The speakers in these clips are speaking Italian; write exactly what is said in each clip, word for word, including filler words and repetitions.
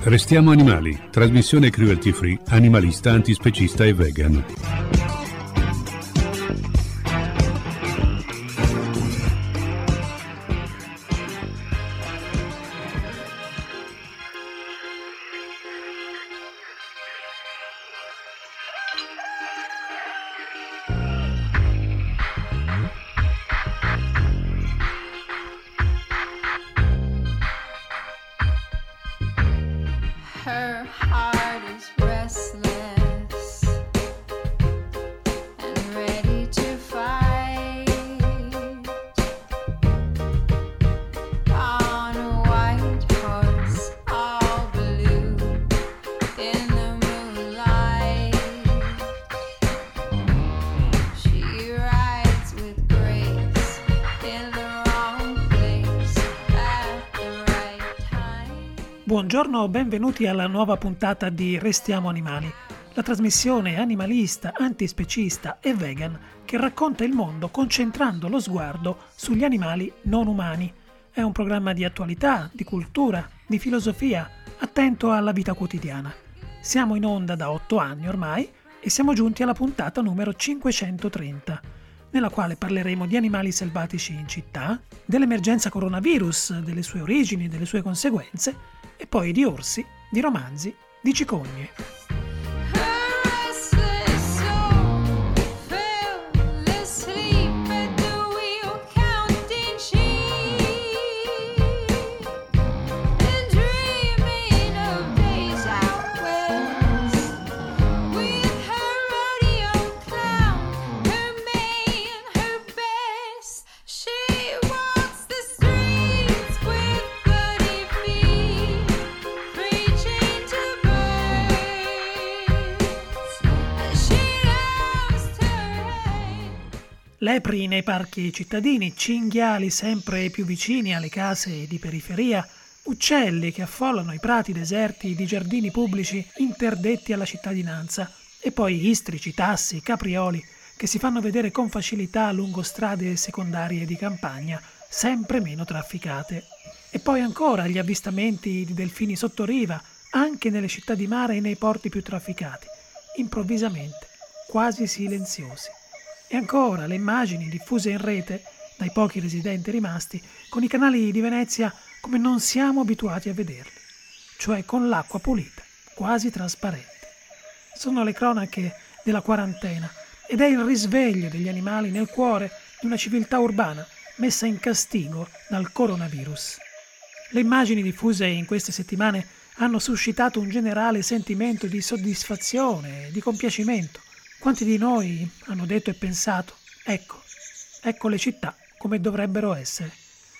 Restiamo animali, trasmissione cruelty free, animalista, antispecista e vegan. Buongiorno, benvenuti alla nuova puntata di Restiamo Animali, la trasmissione animalista, antispecista e vegan che racconta il mondo concentrando lo sguardo sugli animali non umani. È un programma di attualità, di cultura, di filosofia, attento alla vita quotidiana. Siamo in onda da otto anni ormai e siamo giunti alla puntata numero cinquecentotrenta, nella quale parleremo di animali selvatici in città, dell'emergenza coronavirus, delle sue origini, delle sue conseguenze, e poi di orsi, di romanzi, di cicogne. Lepri nei parchi cittadini, cinghiali sempre più vicini alle case di periferia, uccelli che affollano i prati deserti di giardini pubblici interdetti alla cittadinanza, e poi istrici, tassi, caprioli che si fanno vedere con facilità lungo strade secondarie di campagna, sempre meno trafficate. E poi ancora gli avvistamenti di delfini sottoriva, anche nelle città di mare e nei porti più trafficati, improvvisamente, quasi silenziosi. E ancora le immagini diffuse in rete dai pochi residenti rimasti con i canali di Venezia come non siamo abituati a vederli, cioè con l'acqua pulita, quasi trasparente. Sono le cronache della quarantena ed è il risveglio degli animali nel cuore di una civiltà urbana messa in castigo dal coronavirus. Le immagini diffuse in queste settimane hanno suscitato un generale sentimento di soddisfazione e di compiacimento. Quanti di noi hanno detto e pensato, ecco, ecco le città come dovrebbero essere.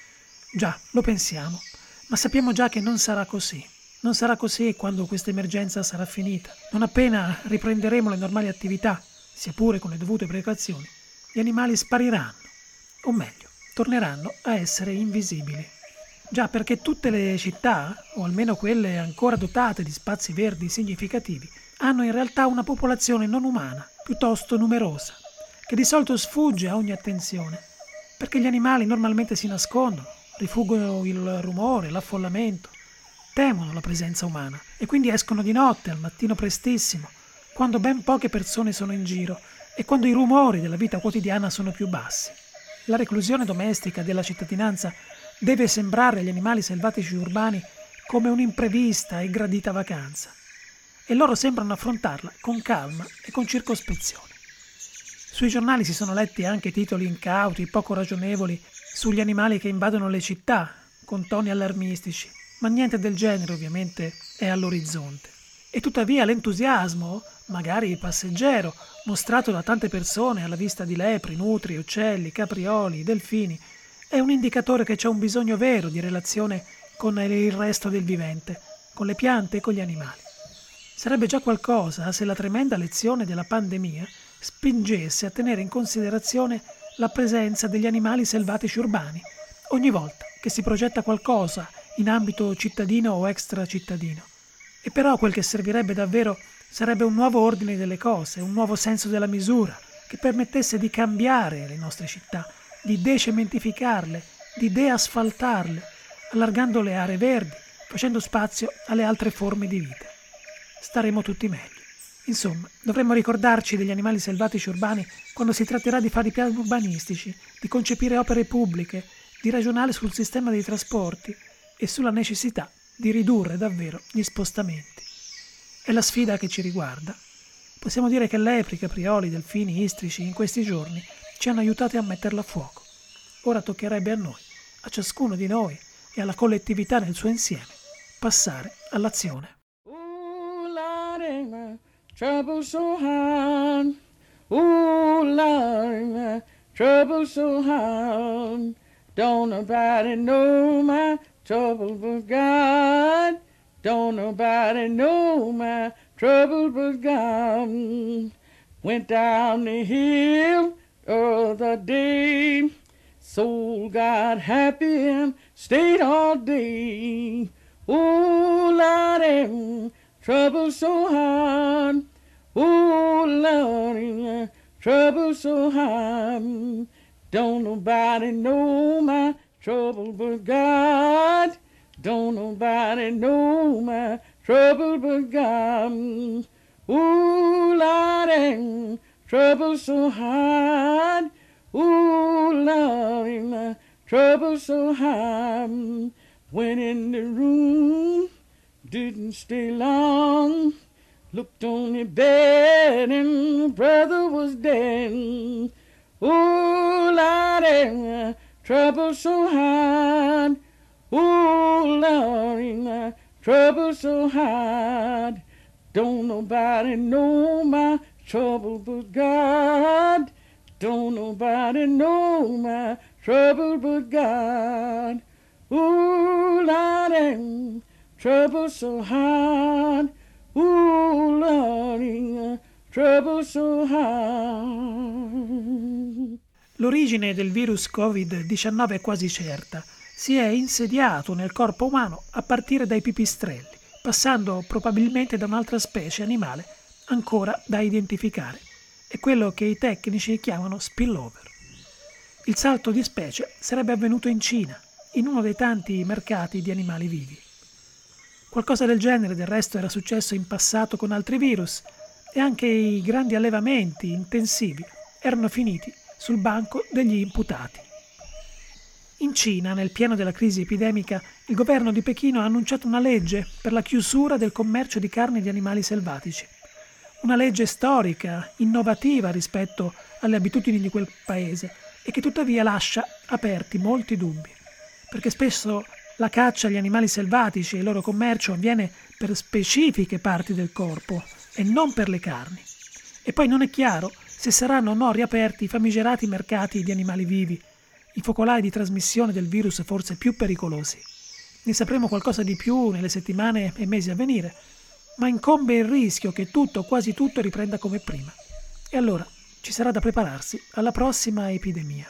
Già, lo pensiamo, ma sappiamo già che non sarà così. Non sarà così quando questa emergenza sarà finita. Non appena riprenderemo le normali attività, sia pure con le dovute precauzioni, gli animali spariranno, o meglio, torneranno a essere invisibili. Già, perché tutte le città, o almeno quelle ancora dotate di spazi verdi significativi, hanno in realtà una popolazione non umana, piuttosto numerosa, che di solito sfugge a ogni attenzione, perché gli animali normalmente si nascondono, rifuggono il rumore, l'affollamento, temono la presenza umana e quindi escono di notte, al mattino prestissimo, quando ben poche persone sono in giro e quando i rumori della vita quotidiana sono più bassi. La reclusione domestica della cittadinanza deve sembrare agli animali selvatici urbani come un'imprevista e gradita vacanza, e loro sembrano affrontarla con calma e con circospezione. Sui giornali si sono letti anche titoli incauti, poco ragionevoli, sugli animali che invadono le città, con toni allarmistici, ma niente del genere ovviamente è all'orizzonte. E tuttavia l'entusiasmo, magari passeggero, mostrato da tante persone alla vista di lepri, nutri, uccelli, caprioli, delfini, è un indicatore che c'è un bisogno vero di relazione con il resto del vivente, con le piante e con gli animali. Sarebbe già qualcosa se la tremenda lezione della pandemia spingesse a tenere in considerazione la presenza degli animali selvatici urbani ogni volta che si progetta qualcosa in ambito cittadino o extracittadino. E però quel che servirebbe davvero sarebbe un nuovo ordine delle cose, un nuovo senso della misura che permettesse di cambiare le nostre città, di decementificarle, di deasfaltarle, allargando le aree verdi, facendo spazio alle altre forme di vita. Staremo tutti meglio. Insomma, dovremmo ricordarci degli animali selvatici urbani quando si tratterà di fare i piani urbanistici, di concepire opere pubbliche, di ragionare sul sistema dei trasporti e sulla necessità di ridurre davvero gli spostamenti. È la sfida che ci riguarda. Possiamo dire che lepri, caprioli, delfini, istrici in questi giorni ci hanno aiutati a metterla a fuoco. Ora toccherebbe a noi, a ciascuno di noi e alla collettività nel suo insieme, passare all'azione. Ooh, Lord, my trouble so hard. Ooh, Lord, my trouble so hard. Don't nobody know my trouble but God. Don't nobody know my trouble but God. Went down the hill the other day. Soul got happy and stayed all day. Oh, Lord, trouble so hard. Oh, Lord, trouble so hard. Don't nobody know my trouble but God. Don't nobody know my trouble but God. Oh, Lord, trouble so hard. Oh, Lord, my trouble so hard. Went in the room, didn't stay long. Looked on the bed and my brother was dead. Oh, Lord, trouble so hard. Oh, Lord, my trouble so hard. Don't nobody know my trouble but God. Don't nobody know my trouble but God. Oh, Lord, trouble so hard. Oh, Lord, trouble so hard. L'origine del virus covid diciannove è quasi certa. Si è insediato nel corpo umano a partire dai pipistrelli, passando probabilmente da un'altra specie animale ancora da identificare. È quello che i tecnici chiamano spillover. Il salto di specie sarebbe avvenuto in Cina, in uno dei tanti mercati di animali vivi. Qualcosa del genere del resto era successo in passato con altri virus e anche i grandi allevamenti intensivi erano finiti sul banco degli imputati. In Cina, nel pieno della crisi epidemica, il governo di Pechino ha annunciato una legge per la chiusura del commercio di carne di animali selvatici. Una legge storica, innovativa rispetto alle abitudini di quel paese e che tuttavia lascia aperti molti dubbi, perché spesso la caccia agli animali selvatici e il loro commercio avviene per specifiche parti del corpo e non per le carni. E poi non è chiaro se saranno o no riaperti i famigerati mercati di animali vivi, i focolai di trasmissione del virus forse più pericolosi. Ne sapremo qualcosa di più nelle settimane e mesi a venire, ma incombe il rischio che tutto o quasi tutto riprenda come prima. E allora ci sarà da prepararsi alla prossima epidemia.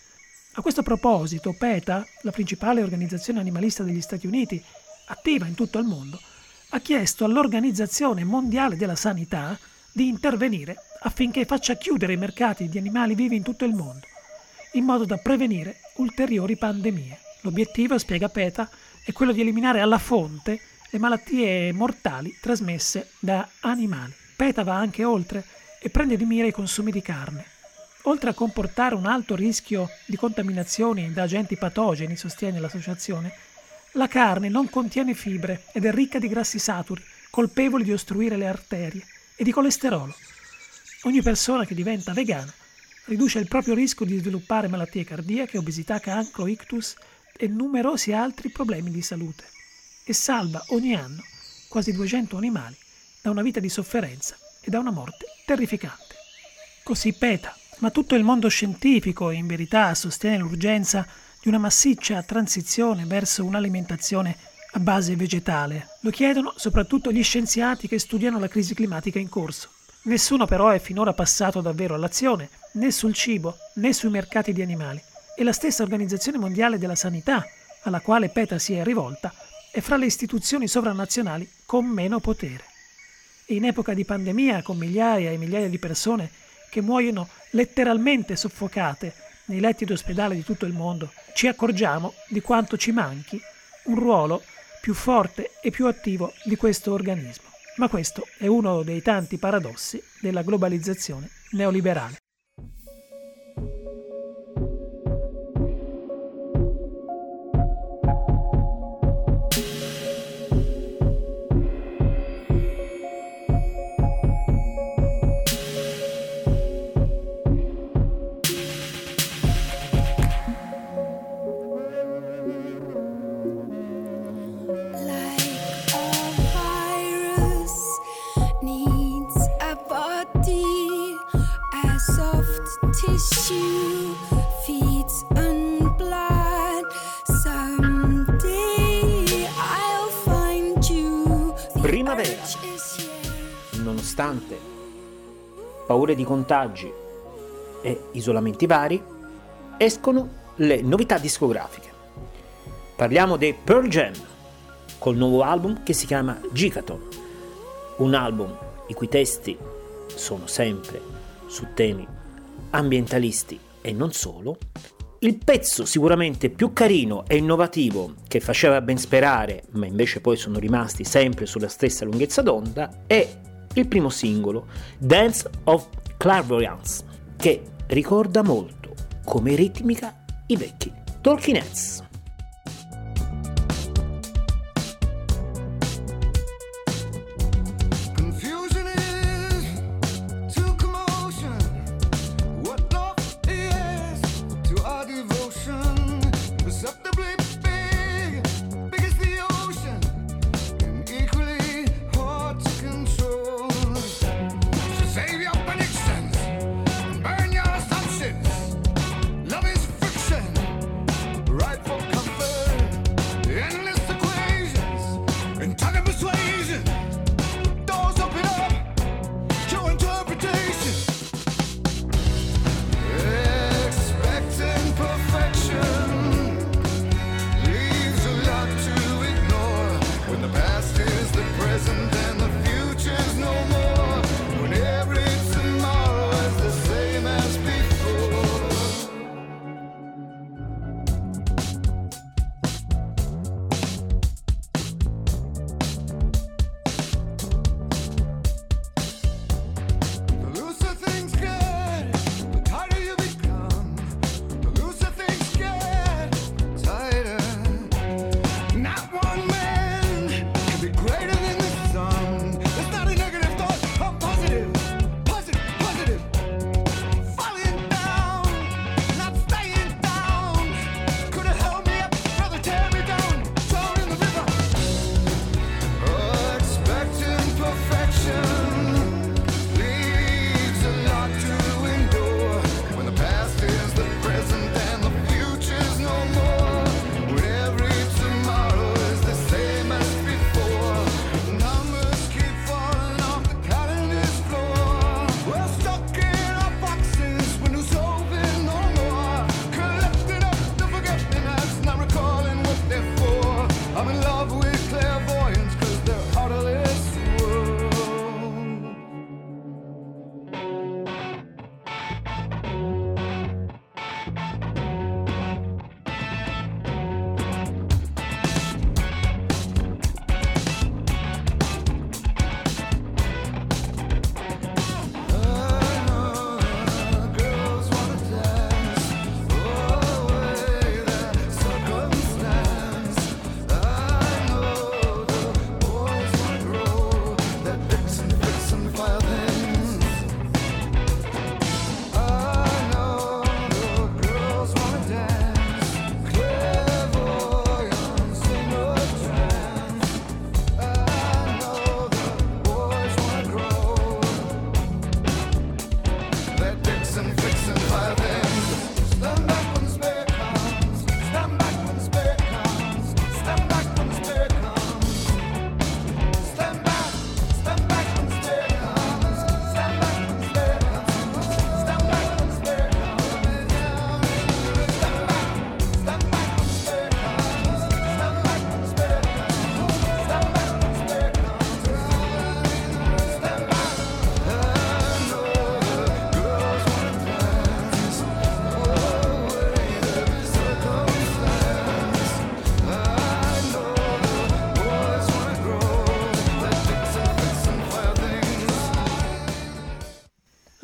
A questo proposito, PETA, la principale organizzazione animalista degli Stati Uniti, attiva in tutto il mondo, ha chiesto all'Organizzazione Mondiale della Sanità di intervenire affinché faccia chiudere i mercati di animali vivi in tutto il mondo, in modo da prevenire ulteriori pandemie. L'obiettivo, spiega PETA, è quello di eliminare alla fonte le malattie mortali trasmesse da animali. PETA va anche oltre e prende di mira i consumi di carne. Oltre a comportare un alto rischio di contaminazioni da agenti patogeni, sostiene l'associazione, la carne non contiene fibre ed è ricca di grassi saturi, colpevoli di ostruire le arterie, e di colesterolo. Ogni persona che diventa vegana riduce il proprio rischio di sviluppare malattie cardiache, obesità, cancro, ictus e numerosi altri problemi di salute e salva ogni anno quasi duecento animali da una vita di sofferenza e da una morte terrificante. Così PETA, ma tutto il mondo scientifico in verità sostiene l'urgenza di una massiccia transizione verso un'alimentazione a base vegetale. Lo chiedono soprattutto gli scienziati che studiano la crisi climatica in corso. Nessuno però è finora passato davvero all'azione, né sul cibo, né sui mercati di animali. E la stessa Organizzazione Mondiale della Sanità, alla quale PETA si è rivolta, è fra le istituzioni sovranazionali con meno potere. E in epoca di pandemia, con migliaia e migliaia di persone che muoiono letteralmente soffocate nei letti d'ospedale di tutto il mondo, ci accorgiamo di quanto ci manchi un ruolo più forte e più attivo di questo organismo. Ma questo è uno dei tanti paradossi della globalizzazione neoliberale. Primavera. Nonostante paure di contagi e isolamenti vari, escono le novità discografiche. Parliamo dei Pearl Jam col nuovo album che si chiama Gigaton, un album i cui testi sono sempre su temi ambientalisti e non solo. Il pezzo sicuramente più carino e innovativo che faceva ben sperare, ma invece poi sono rimasti sempre sulla stessa lunghezza d'onda, è il primo singolo, Dance of Clairvoyance, che ricorda molto come ritmica i vecchi Talking Heads. Right for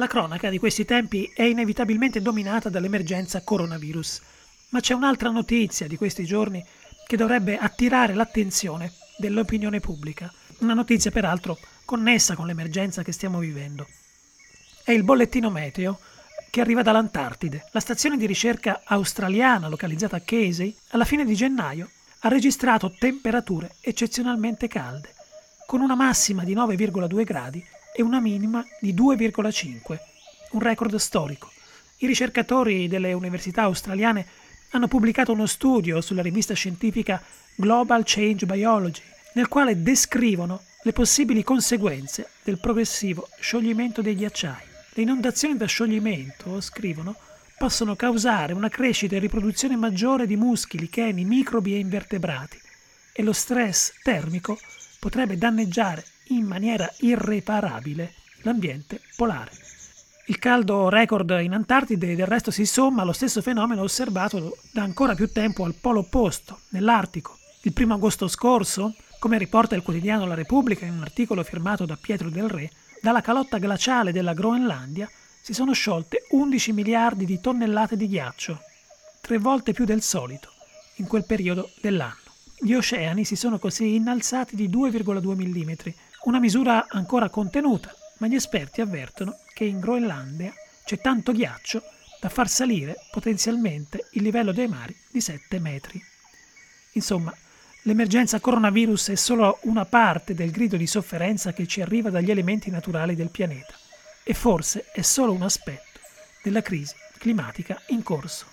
La cronaca di questi tempi è inevitabilmente dominata dall'emergenza coronavirus, ma c'è un'altra notizia di questi giorni che dovrebbe attirare l'attenzione dell'opinione pubblica, una notizia peraltro connessa con l'emergenza che stiamo vivendo. È il bollettino meteo che arriva dall'Antartide. La stazione di ricerca australiana localizzata a Casey, alla fine di gennaio, ha registrato temperature eccezionalmente calde, con una massima di nove virgola due gradi e una minima di due virgola cinque, un record storico. I ricercatori delle università australiane hanno pubblicato uno studio sulla rivista scientifica Global Change Biology, nel quale descrivono le possibili conseguenze del progressivo scioglimento dei ghiacciai. Le inondazioni da scioglimento, scrivono, possono causare una crescita e riproduzione maggiore di muschi, licheni, microbi e invertebrati, e lo stress termico potrebbe danneggiare in maniera irreparabile l'ambiente polare. Il caldo record in Antartide del resto si somma allo stesso fenomeno osservato da ancora più tempo al polo opposto, nell'Artico. Il primo agosto scorso, come riporta il quotidiano La Repubblica in un articolo firmato da Pietro Del Re, dalla calotta glaciale della Groenlandia si sono sciolte undici miliardi di tonnellate di ghiaccio, tre volte più del solito, in quel periodo dell'anno. Gli oceani si sono così innalzati di due virgola due millimetri, una misura ancora contenuta, ma gli esperti avvertono che in Groenlandia c'è tanto ghiaccio da far salire potenzialmente il livello dei mari di sette metri. Insomma, l'emergenza coronavirus è solo una parte del grido di sofferenza che ci arriva dagli elementi naturali del pianeta e forse è solo un aspetto della crisi climatica in corso.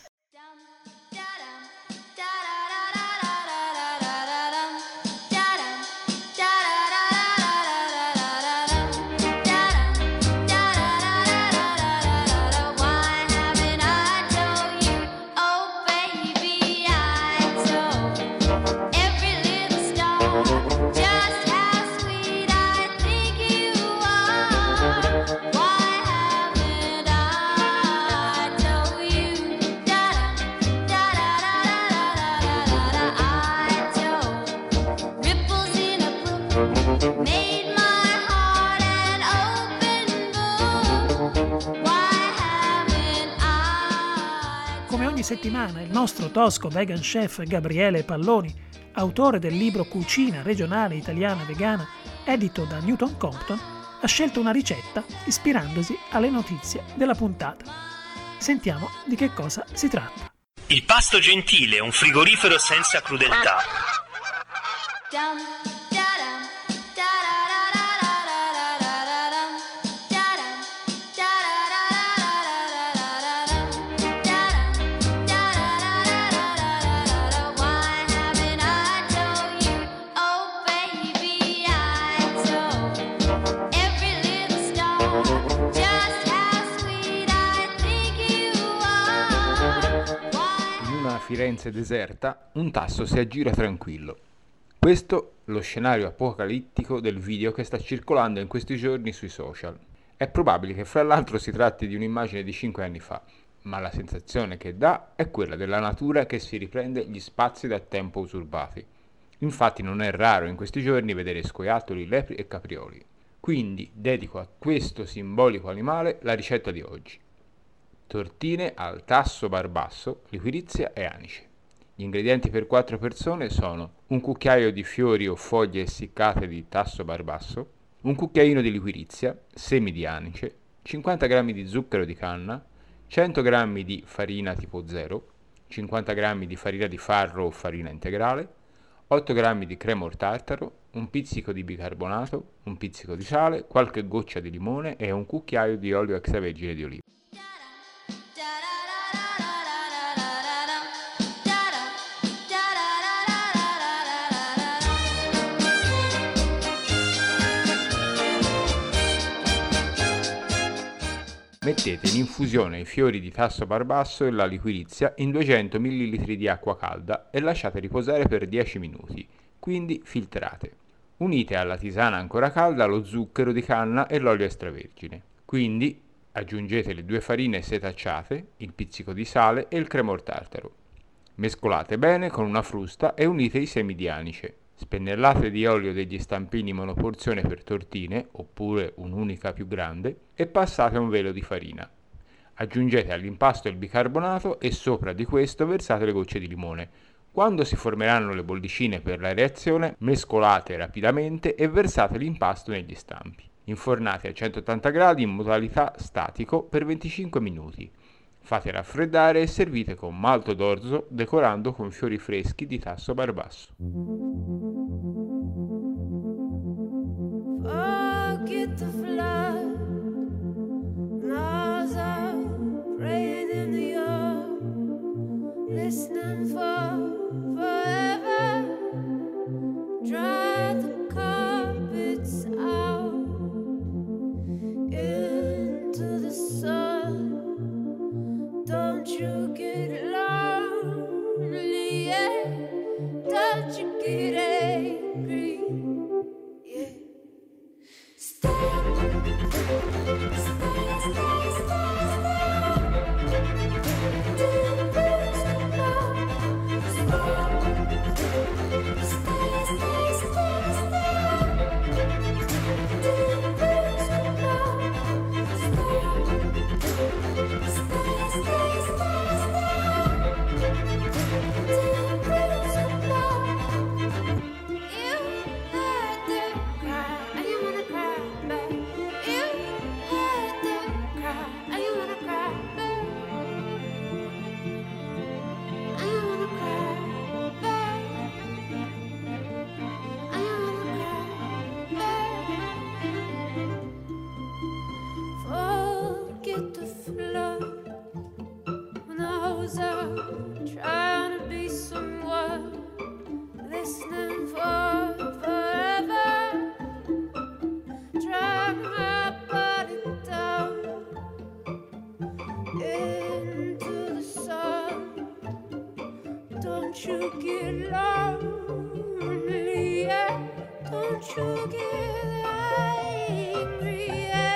Come ogni settimana il nostro tosco vegan chef Gabriele Palloni, autore del libro Cucina regionale italiana vegana, edito da Newton Compton, ha scelto una ricetta ispirandosi alle notizie della puntata. Sentiamo di che cosa si tratta. Il pasto gentile, un frigorifero senza crudeltà. Firenze deserta, un tasso si aggira tranquillo. Questo lo scenario apocalittico del video che sta circolando in questi giorni sui social. È probabile che fra l'altro si tratti di un'immagine di cinque anni fa, ma la sensazione che dà è quella della natura che si riprende gli spazi da tempo usurpati. Infatti non è raro in questi giorni vedere scoiattoli, lepri e caprioli. Quindi dedico a questo simbolico animale la ricetta di oggi. Tortine al tasso barbasso, liquirizia e anice. Gli ingredienti per quattro persone sono un cucchiaio di fiori o foglie essiccate di tasso barbasso, un cucchiaino di liquirizia, semi di anice, cinquanta grammi di zucchero di canna, cento grammi di farina tipo zero, cinquanta grammi di farina di farro o farina integrale, otto grammi di cremor tartaro, un pizzico di bicarbonato, un pizzico di sale, qualche goccia di limone e un cucchiaio di olio extravergine di oliva. Mettete in infusione i fiori di tasso barbasso e la liquirizia in duecento millilitri di acqua calda e lasciate riposare per dieci minuti, quindi filtrate. Unite alla tisana ancora calda lo zucchero di canna e l'olio extravergine. Quindi aggiungete le due farine setacciate, il pizzico di sale e il cremor tartaro. Mescolate bene con una frusta e unite i semi di anice. spennellate di olio degli stampini monoporzione per tortine, oppure un'unica più grande, e passate un velo di farina. Aggiungete all'impasto il bicarbonato e sopra di questo versate le gocce di limone. Quando si formeranno le bollicine per la reazione, mescolate rapidamente e versate l'impasto negli stampi. Infornate a centottanta gradi in modalità statico per venticinque minuti. Fate raffreddare e servite con malto d'orzo, decorando con fiori freschi di tasso barbasso. Forget the flood, nausea, praying in the yard, listening for forever. Dry the carpets out into the sun. Don't you get lonely, yeah? Don't you get angry, yeah? Stay, stay, stay, stay, trying to be someone, listening for forever, drag my body down into the sun. Don't you get lonely, yeah? Don't you get angry, yeah?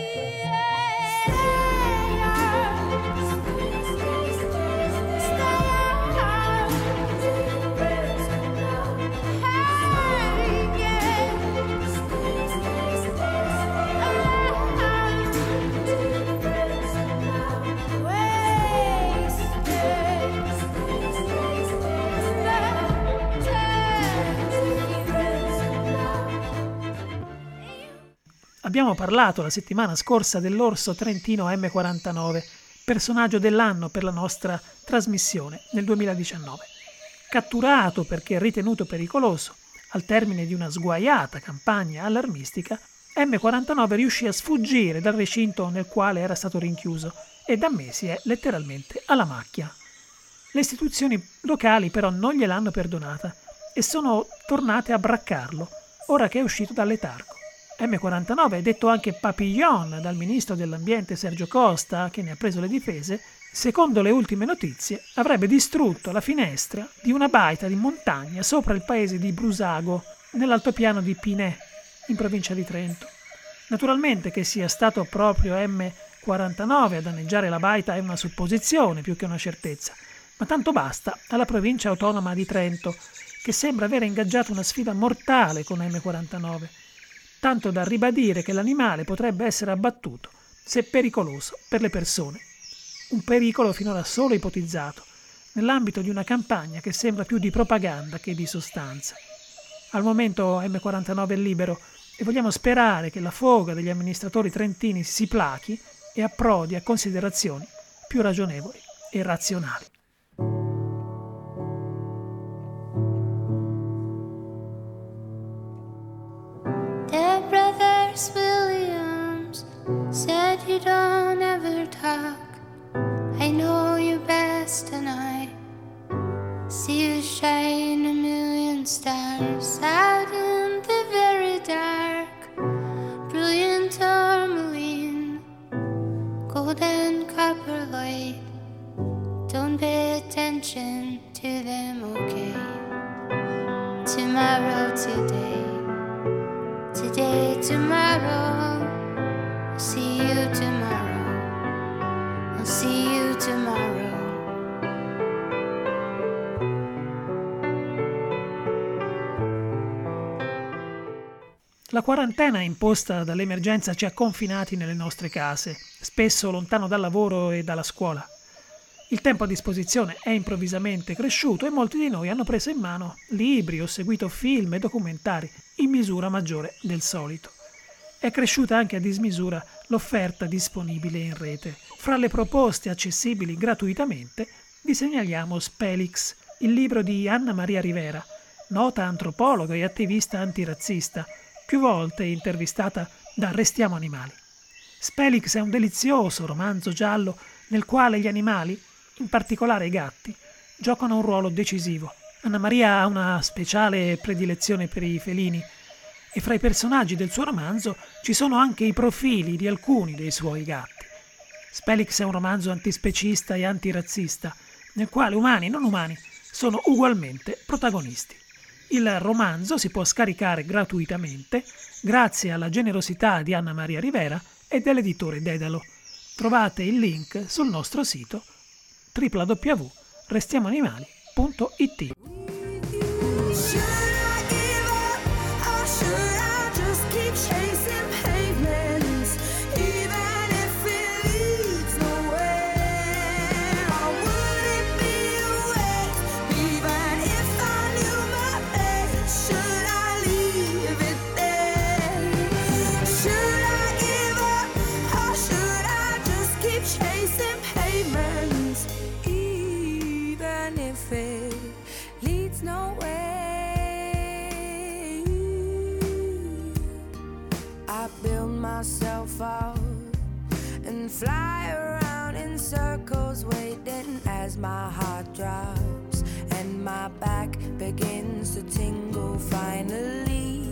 Abbiamo parlato la settimana scorsa dell'orso trentino M quarantanove, personaggio dell'anno per la nostra trasmissione nel duemiladiciannove. Catturato perché ritenuto pericoloso, al termine di una sguaiata campagna allarmistica, M quarantanove riuscì a sfuggire dal recinto nel quale era stato rinchiuso e da mesi è letteralmente alla macchia. Le istituzioni locali però non gliel'hanno perdonata e sono tornate a braccarlo, ora che è uscito dal letargo. M quarantanove, detto anche Papillon dal ministro dell'ambiente Sergio Costa, che ne ha preso le difese, secondo le ultime notizie avrebbe distrutto la finestra di una baita di montagna sopra il paese di Brusago, nell'altopiano di Pinè, in provincia di Trento. Naturalmente che sia stato proprio M quarantanove a danneggiare la baita è una supposizione più che una certezza, ma tanto basta alla provincia autonoma di Trento, che sembra aver ingaggiato una sfida mortale con M quarantanove, tanto da ribadire che l'animale potrebbe essere abbattuto se pericoloso per le persone. Un pericolo finora solo ipotizzato, nell'ambito di una campagna che sembra più di propaganda che di sostanza. Al momento M quarantanove è libero e vogliamo sperare che la foga degli amministratori trentini si plachi e approdi a considerazioni più ragionevoli e razionali. Williams said you don't ever talk. I know you best and I see you shine a million stars out in the very dark. Brilliant tourmaline, golden copper light. Don't pay attention to them, okay? Tomorrow, today. Today, tomorrow, I'll see you tomorrow, I'll see you tomorrow. La quarantena imposta dall'emergenza ci ha confinati nelle nostre case, spesso lontano dal lavoro e dalla scuola. Il tempo a disposizione è improvvisamente cresciuto e molti di noi hanno preso in mano libri o seguito film e documentari in misura maggiore del solito. È cresciuta anche a dismisura l'offerta disponibile in rete. Fra le proposte accessibili gratuitamente vi segnaliamo Spelix, il libro di Anna Maria Rivera, nota antropologa e attivista antirazzista, più volte intervistata da Restiamo Animali. Spelix è un delizioso romanzo giallo nel quale gli animali, in particolare i gatti, giocano un ruolo decisivo. Anna Maria ha una speciale predilezione per i felini e fra i personaggi del suo romanzo ci sono anche i profili di alcuni dei suoi gatti. Spelix è un romanzo antispecista e antirazzista, nel quale umani e non umani sono ugualmente protagonisti. Il romanzo si può scaricare gratuitamente grazie alla generosità di Anna Maria Rivera e dell'editore Dedalo. Trovate il link sul nostro sito w w w punto restiamo animali punto i t. Myself out and fly around in circles, waiting as my heart drops and my back begins to tingle. Finally,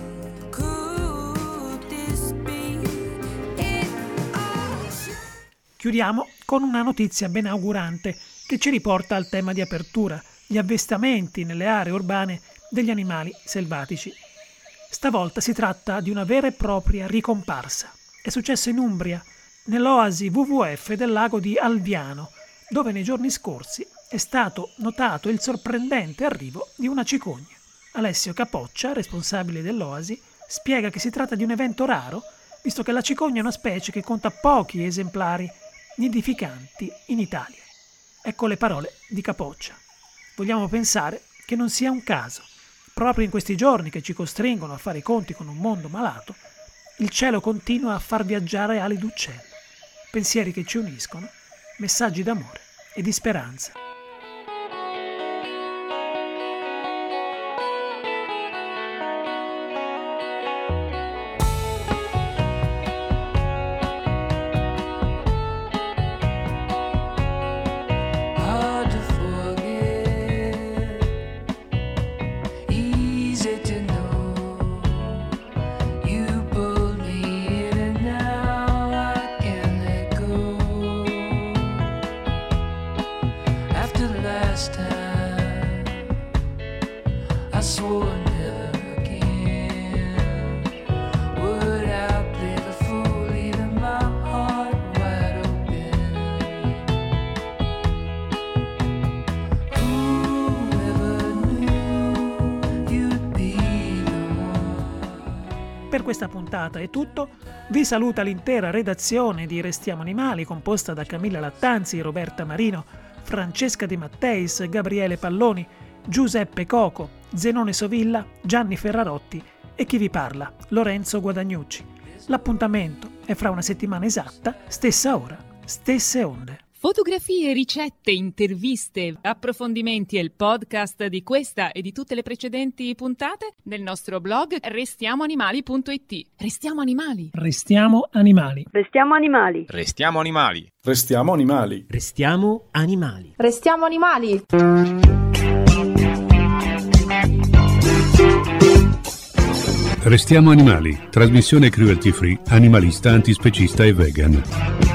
could this be it all? Chiudiamo con una notizia ben augurante che ci riporta al tema di apertura, gli avvistamenti nelle aree urbane degli animali selvatici. Stavolta si tratta di una vera e propria ricomparsa. È successo in Umbria, nell'oasi W W F del lago di Alviano, dove nei giorni scorsi è stato notato il sorprendente arrivo di una cicogna. Alessio Capoccia, responsabile dell'oasi, spiega che si tratta di un evento raro, visto che la cicogna è una specie che conta pochi esemplari nidificanti in Italia. Ecco le parole di Capoccia. Vogliamo pensare che non sia un caso. Proprio in questi giorni che ci costringono a fare i conti con un mondo malato, il cielo continua a far viaggiare ali d'uccello, pensieri che ci uniscono, messaggi d'amore e di speranza. Per questa puntata è tutto. Vi saluta l'intera redazione di Restiamo Animali, composta da Camilla Lattanzi, Roberta Marino, Francesca De Matteis, Gabriele Palloni, Giuseppe Coco, Zenone Sovilla, Gianni Ferrarotti e chi vi parla, Lorenzo Guadagnucci. L'appuntamento è fra una settimana esatta, stessa ora, stesse onde. Fotografie, ricette, interviste, approfondimenti e il podcast di questa e di tutte le precedenti puntate nel nostro blog restiamo animali punto i t. Restiamo animali. Restiamo animali. Restiamo animali. Restiamo animali. Restiamo animali. Restiamo animali. Restiamo animali. Restiamo animali, trasmissione cruelty free, animalista, antispecista e vegan.